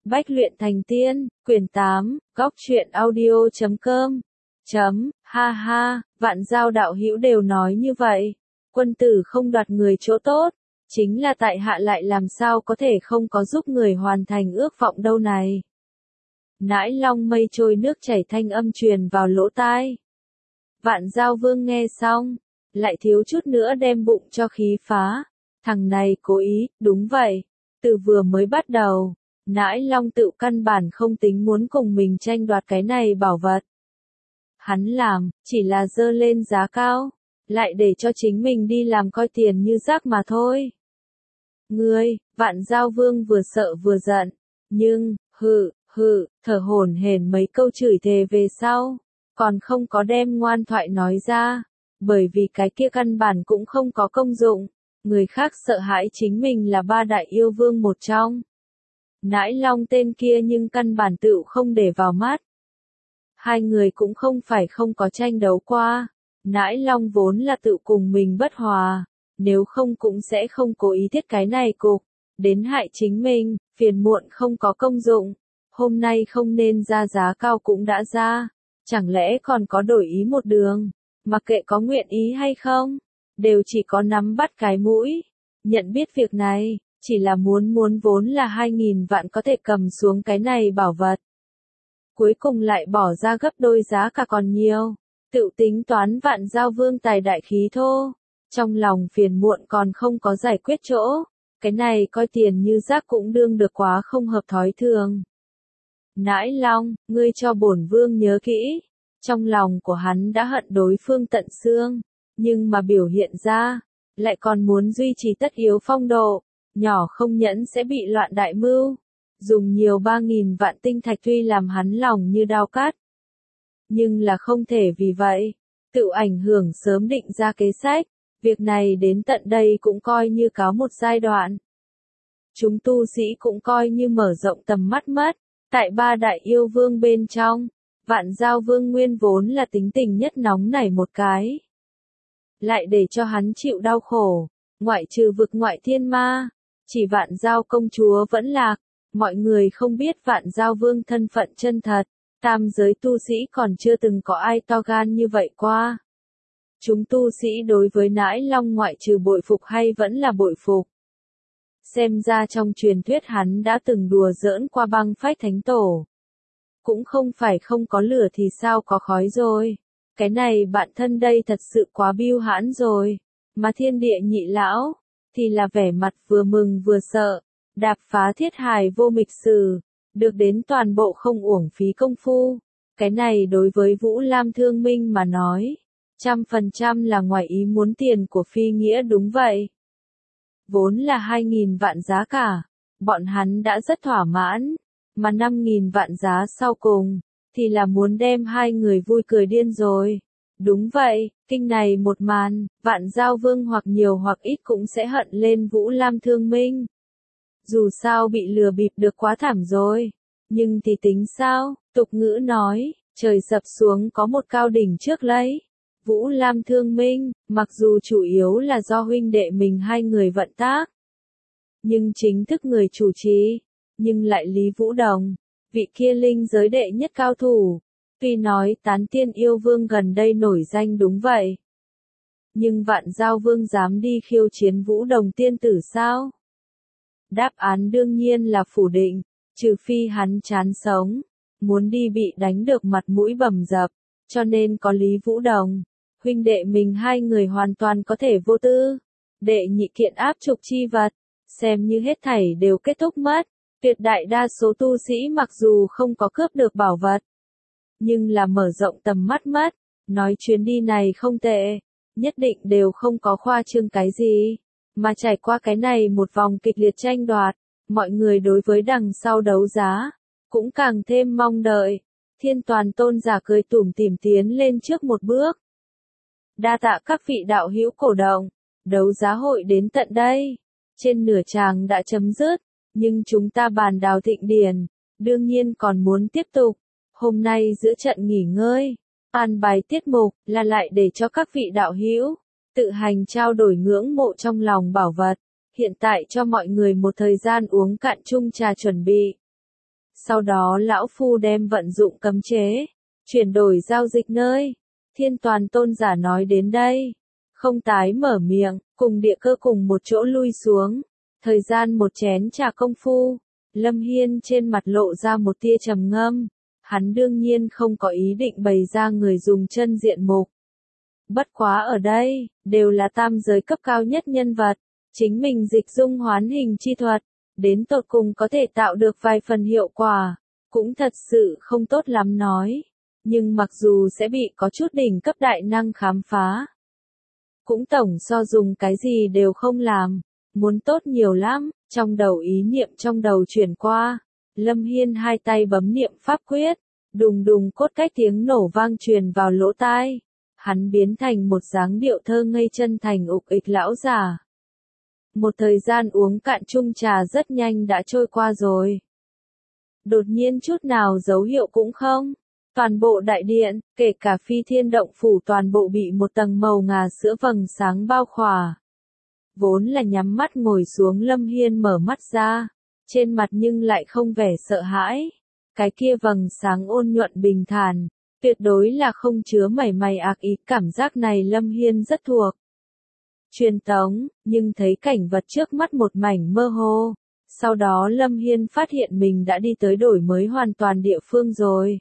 Bách luyện thành tiên, quyển 8, góc truyện audio.com. Ha ha, vạn giao đạo hữu đều nói như vậy. Quân tử không đoạt người chỗ tốt, chính là tại hạ lại làm sao có thể không có giúp người hoàn thành ước vọng đâu này. Nãi long mây trôi nước chảy thanh âm truyền vào lỗ tai. Vạn giao vương nghe xong, lại thiếu chút nữa đem bụng cho khí phá. Thằng này cố ý, đúng vậy. Từ vừa mới bắt đầu, Nãi long tự căn bản không tính muốn cùng mình tranh đoạt cái này bảo vật. Hắn làm, chỉ là dơ lên giá cao, lại để cho chính mình đi làm coi tiền như rác mà thôi. Ngươi, vạn giao vương vừa sợ vừa giận, nhưng, thở hổn hển mấy câu chửi thề về sau, còn không có đem ngoan thoại nói ra, bởi vì cái kia căn bản cũng không có công dụng, người khác sợ hãi chính mình là ba đại yêu vương một trong. Nãi long tên kia nhưng căn bản tựu không để vào mắt. Hai người cũng không phải không có tranh đấu qua, Nãi long vốn là tự cùng mình bất hòa, nếu không cũng sẽ không cố ý thiết cái này cục, đến hại chính mình, phiền muộn không có công dụng, hôm nay không nên ra giá cao cũng đã ra, chẳng lẽ còn có đổi ý một đường, mặc kệ có nguyện ý hay không, đều chỉ có nắm bắt cái mũi, nhận biết việc này, chỉ là muốn vốn là 2.000 vạn có thể cầm xuống cái này bảo vật. Cuối cùng lại bỏ ra gấp đôi giá cả còn nhiều, tự tính toán vạn giao vương tài đại khí thô, trong lòng phiền muộn còn không có giải quyết chỗ, cái này coi tiền như rác cũng đương được quá không hợp thói thường. Nãi long, ngươi cho bổn vương nhớ kỹ, trong lòng của hắn đã hận đối phương tận xương, nhưng mà biểu hiện ra, lại còn muốn duy trì tất yếu phong độ, nhỏ không nhẫn sẽ bị loạn đại mưu. Dùng nhiều 3.000 vạn tinh thạch tuy làm hắn lòng như đao cắt. Nhưng là không thể vì vậy, tự ảnh hưởng sớm định ra kế sách, việc này đến tận đây cũng coi như cáo một giai đoạn. Chúng tu sĩ cũng coi như mở rộng tầm mắt mất, tại ba đại yêu vương bên trong, vạn giao vương nguyên vốn là tính tình nhất nóng nảy một cái. Lại để cho hắn chịu đau khổ, ngoại trừ vực ngoại thiên ma, chỉ vạn giao công chúa vẫn lạc. Mọi người không biết vạn giao vương thân phận chân thật, tam giới tu sĩ còn chưa từng có ai to gan như vậy qua. Chúng tu sĩ đối với Nãi long ngoại trừ bội phục hay vẫn là bội phục. Xem ra trong truyền thuyết hắn đã từng đùa giỡn qua băng phách thánh tổ. Cũng không phải không có lửa thì sao có khói rồi. Cái này bạn thân đây thật sự quá biêu hãn rồi. Mà thiên địa nhị lão, thì là vẻ mặt vừa mừng vừa sợ. Đạp phá thiết hài vô mịch sử, được đến toàn bộ không uổng phí công phu. Cái này đối với Vũ Lam Thương Minh mà nói, 100% là ngoài ý muốn tiền của phi nghĩa đúng vậy. Vốn là 2.000 vạn giá cả, bọn hắn đã rất thỏa mãn, mà 5.000 vạn giá sau cùng, thì là muốn đem hai người vui cười điên rồi. Đúng vậy, kinh này một màn, vạn giao vương hoặc nhiều hoặc ít cũng sẽ hận lên Vũ Lam Thương Minh. Dù sao bị lừa bịp được quá thảm rồi, nhưng thì tính sao, tục ngữ nói, trời sập xuống có một cao đỉnh trước lấy. Vũ Lam Thương Minh, mặc dù chủ yếu là do huynh đệ mình hai người vận tác, nhưng chính thức người chủ trì, nhưng lại Lý Vũ Đồng, vị kia linh giới đệ nhất cao thủ. Tuy nói tán tiên yêu vương gần đây nổi danh đúng vậy, nhưng vạn giao vương dám đi khiêu chiến Vũ Đồng tiên tử sao? Đáp án đương nhiên là phủ định, trừ phi hắn chán sống, muốn đi bị đánh được mặt mũi bầm dập, cho nên có Lý Vũ Đồng, huynh đệ mình hai người hoàn toàn có thể vô tư. Đệ nhị kiện áp trục chi vật, xem như hết thảy đều kết thúc mất, tuyệt đại đa số tu sĩ mặc dù không có cướp được bảo vật, nhưng là mở rộng tầm mắt mất, nói chuyến đi này không tệ, nhất định đều không có khoa trương cái gì. Mà trải qua cái này một vòng kịch liệt tranh đoạt, mọi người đối với đằng sau đấu giá, cũng càng thêm mong đợi. Thiên toàn tôn giả cười tủm tỉm tiến lên trước một bước. Đa tạ các vị đạo hữu cổ động, đấu giá hội đến tận đây. Trên nửa tràng đã chấm dứt, nhưng chúng ta bàn đào thịnh điển, đương nhiên còn muốn tiếp tục. Hôm nay giữa trận nghỉ ngơi, an bài tiết mục là lại để cho các vị đạo hữu tự hành trao đổi ngưỡng mộ trong lòng bảo vật, hiện tại cho mọi người một thời gian uống cạn chung trà chuẩn bị. Sau đó lão phu đem vận dụng cấm chế, chuyển đổi giao dịch nơi. Thiên toàn tôn giả nói đến đây, không tái mở miệng, cùng địa cơ cùng một chỗ lui xuống. Thời gian một chén trà công phu, Lâm Hiên trên mặt lộ ra một tia trầm ngâm. Hắn đương nhiên không có ý định bày ra người dùng chân diện mục. Bất quá ở đây, đều là tam giới cấp cao nhất nhân vật. Chính mình dịch dung hoán hình chi thuật, đến tột cùng có thể tạo được vài phần hiệu quả, cũng thật sự không tốt lắm nói. Nhưng mặc dù sẽ bị có chút đỉnh cấp đại năng khám phá, cũng tổng so dùng cái gì đều không làm, muốn tốt nhiều lắm. Trong đầu ý niệm trong đầu chuyển qua, Lâm Hiên hai tay bấm niệm pháp quyết, đùng đùng cốt cách tiếng nổ vang truyền vào lỗ tai. Hắn biến thành một dáng điệu thơ ngây chân thành ục ịch lão già. Một thời gian uống cạn chung trà rất nhanh đã trôi qua rồi. Đột nhiên chút nào dấu hiệu cũng không. Toàn bộ đại điện, kể cả Phi Thiên Động Phủ toàn bộ bị một tầng màu ngà sữa vầng sáng bao khỏa. Vốn là nhắm mắt ngồi xuống Lâm Hiên mở mắt ra, trên mặt nhưng lại không vẻ sợ hãi. Cái kia vầng sáng ôn nhuận bình thản, tuyệt đối là không chứa mảy may ác ý, cảm giác này Lâm Hiên rất thuộc. Truyền tống, nhưng thấy cảnh vật trước mắt một mảnh mơ hồ. Sau đó Lâm Hiên phát hiện mình đã đi tới đổi mới hoàn toàn địa phương rồi.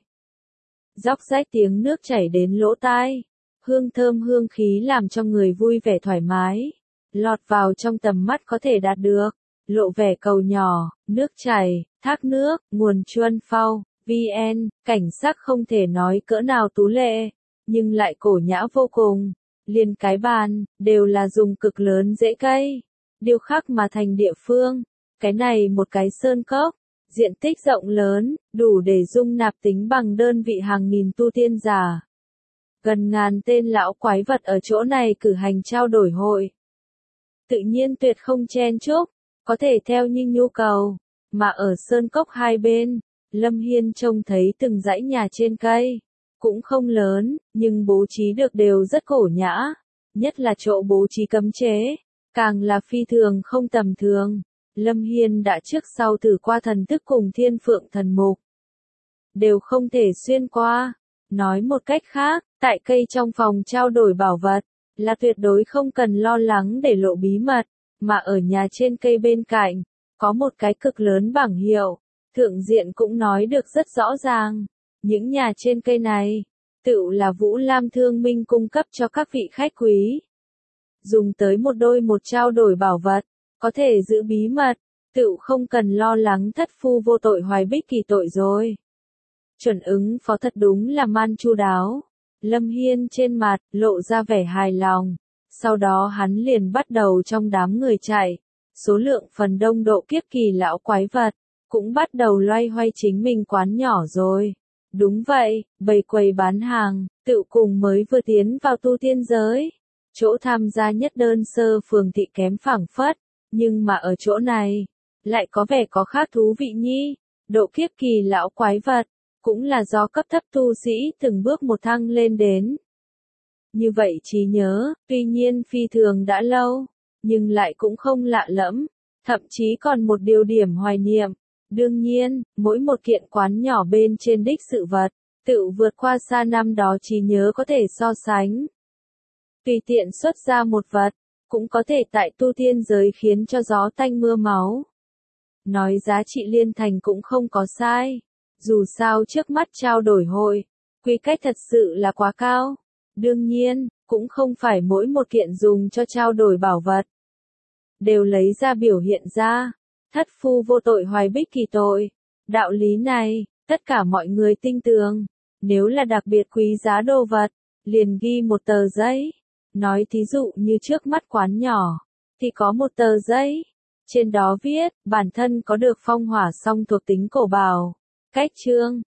Róc rách tiếng nước chảy đến lỗ tai, hương thơm hương khí làm cho người vui vẻ thoải mái, lọt vào trong tầm mắt có thể đạt được, lộ vẻ cầu nhỏ, nước chảy, thác nước, nguồn chuân phao, VN, cảnh sắc không thể nói cỡ nào tú lệ, nhưng lại cổ nhã vô cùng. Liền cái bàn, đều là dùng cực lớn rễ cây, điêu khắc mà thành địa phương. Cái này một cái sơn cốc, diện tích rộng lớn, đủ để dung nạp tính bằng đơn vị hàng nghìn tu tiên giả. Gần ngàn tên lão quái vật ở chỗ này cử hành trao đổi hội. Tự nhiên tuyệt không chen chúc, có thể theo như nhu cầu. Mà ở sơn cốc hai bên, Lâm Hiên trông thấy từng dãy nhà trên cây. Cũng không lớn, nhưng bố trí được đều rất cổ nhã. Nhất là chỗ bố trí cấm chế, càng là phi thường không tầm thường. Lâm Hiên đã trước sau thử qua thần thức cùng thiên phượng thần mục, đều không thể xuyên qua. Nói một cách khác, tại cây trong phòng trao đổi bảo vật, là tuyệt đối không cần lo lắng để lộ bí mật, mà ở nhà trên cây bên cạnh, có một cái cực lớn bảng hiệu, thượng diện cũng nói được rất rõ ràng. Những nhà trên cây này, tựu là Vũ Lam Thương Minh cung cấp cho các vị khách quý. Dùng tới một đôi một trao đổi bảo vật, có thể giữ bí mật, tựu không cần lo lắng thất phu vô tội hoài bích kỳ tội rồi. Chuẩn ứng phó thật đúng là man chu đáo. Lâm Hiên trên mặt, lộ ra vẻ hài lòng. Sau đó hắn liền bắt đầu trong đám người chạy. Số lượng phần đông độ kiếp kỳ lão quái vật, cũng bắt đầu loay hoay chính mình quán nhỏ rồi. Đúng vậy, bầy quầy bán hàng, tự cùng mới vừa tiến vào tu tiên giới. Chỗ tham gia nhất đơn sơ phường thị kém phảng phất, nhưng mà ở chỗ này, lại có vẻ có khác thú vị nhi. Độ kiếp kỳ lão quái vật, cũng là do cấp thấp tu sĩ từng bước một thăng lên đến. Như vậy trí nhớ, tuy nhiên phi thường đã lâu, nhưng lại cũng không lạ lẫm, thậm chí còn một điều điểm hoài niệm. Đương nhiên, mỗi một kiện quán nhỏ bên trên đích sự vật, tự vượt qua xa năm đó trí nhớ có thể so sánh. Tùy tiện xuất ra một vật, cũng có thể tại tu tiên giới khiến cho gió tanh mưa máu. Nói giá trị liên thành cũng không có sai. Dù sao trước mắt trao đổi hội, quy cách thật sự là quá cao. Đương nhiên, cũng không phải mỗi một kiện dùng cho trao đổi bảo vật đều lấy ra biểu hiện ra. Thất phu vô tội hoài bích kỳ tội. Đạo lý này, tất cả mọi người tin tưởng. Nếu là đặc biệt quý giá đồ vật, liền ghi một tờ giấy. Nói thí dụ như trước mắt quán nhỏ, thì có một tờ giấy. Trên đó viết, bản thân có được phong hỏa song thuộc tính cổ bảo. Cách chương,